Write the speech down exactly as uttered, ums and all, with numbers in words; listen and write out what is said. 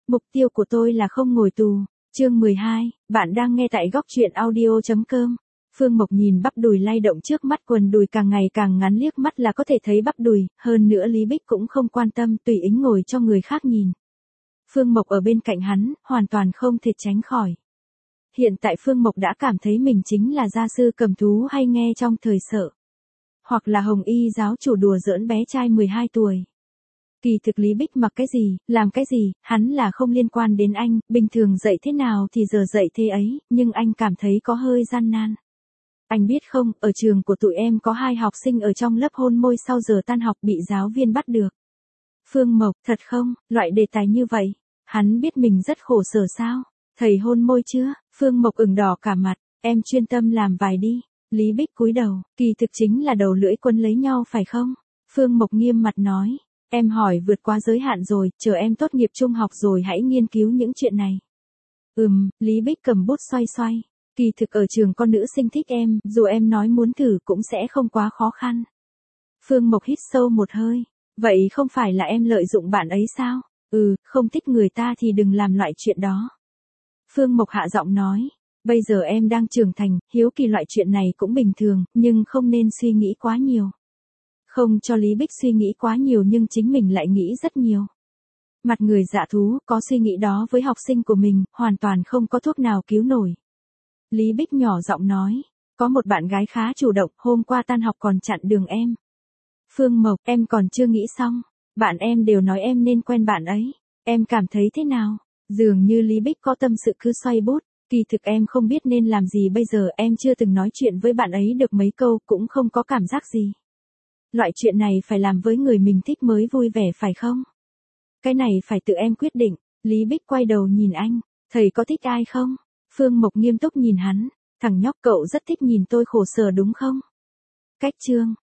Mục tiêu của tôi là không ngồi tù. Chương mười hai, bạn đang nghe tại góc truyện audio chấm com. Phương Mộc nhìn bắp đùi lay động trước mắt, quần đùi càng ngày càng ngắn, liếc mắt là có thể thấy bắp đùi, hơn nữa Lý Bích cũng không quan tâm, tùy ý ngồi cho người khác nhìn. Phương Mộc ở bên cạnh hắn, hoàn toàn không thể tránh khỏi. Hiện tại Phương Mộc đã cảm thấy mình chính là gia sư cầm thú hay nghe trong thời Sợ. Hoặc là Hồng Y giáo chủ đùa giỡn bé trai mười hai tuổi. Kỳ thực Lý Bích mặc cái gì, làm cái gì, hắn là không liên quan đến anh, bình thường dạy thế nào thì giờ dạy thế ấy, nhưng anh cảm thấy có hơi gian nan. Anh biết không, ở trường của tụi em có hai học sinh ở trong lớp hôn môi sau giờ tan học bị giáo viên bắt được. Phương Mộc, thật không, loại đề tài như vậy, hắn biết mình rất khổ sở sao? Thầy hôn môi chưa? Phương Mộc ửng đỏ cả mặt, em chuyên tâm làm bài đi. Lý Bích cúi đầu, kỳ thực chính là đầu lưỡi quân lấy nhau phải không? Phương Mộc nghiêm mặt nói, em hỏi vượt quá giới hạn rồi, chờ em tốt nghiệp trung học rồi hãy nghiên cứu những chuyện này. Ừm, Lý Bích cầm bút xoay xoay, kỳ thực ở trường con nữ sinh thích em, dù em nói muốn thử cũng sẽ không quá khó khăn. Phương Mộc hít sâu một hơi, vậy không phải là em lợi dụng bạn ấy sao? Ừ, không thích người ta thì đừng làm loại chuyện đó. Phương Mộc hạ giọng nói, bây giờ em đang trưởng thành, hiếu kỳ loại chuyện này cũng bình thường, nhưng không nên suy nghĩ quá nhiều. Không cho Lý Bích suy nghĩ quá nhiều nhưng chính mình lại nghĩ rất nhiều. Mặt người dạ thú, có suy nghĩ đó với học sinh của mình, hoàn toàn không có thuốc nào cứu nổi. Lý Bích nhỏ giọng nói, có một bạn gái khá chủ động, hôm qua tan học còn chặn đường em. Phương Mộc, em còn chưa nghĩ xong, bạn em đều nói em nên quen bạn ấy, em cảm thấy thế nào? Dường như Lý Bích có tâm sự cứ xoay bút, kỳ thực em không biết nên làm gì bây giờ, em chưa từng nói chuyện với bạn ấy được mấy câu, cũng không có cảm giác gì. Loại chuyện này phải làm với người mình thích mới vui vẻ phải không? Cái này phải tự em quyết định. Lý Bích quay đầu nhìn anh, thầy có thích ai không? Phương Mộc nghiêm túc nhìn hắn, thằng nhóc cậu rất thích nhìn tôi khổ sở đúng không? Cách chương,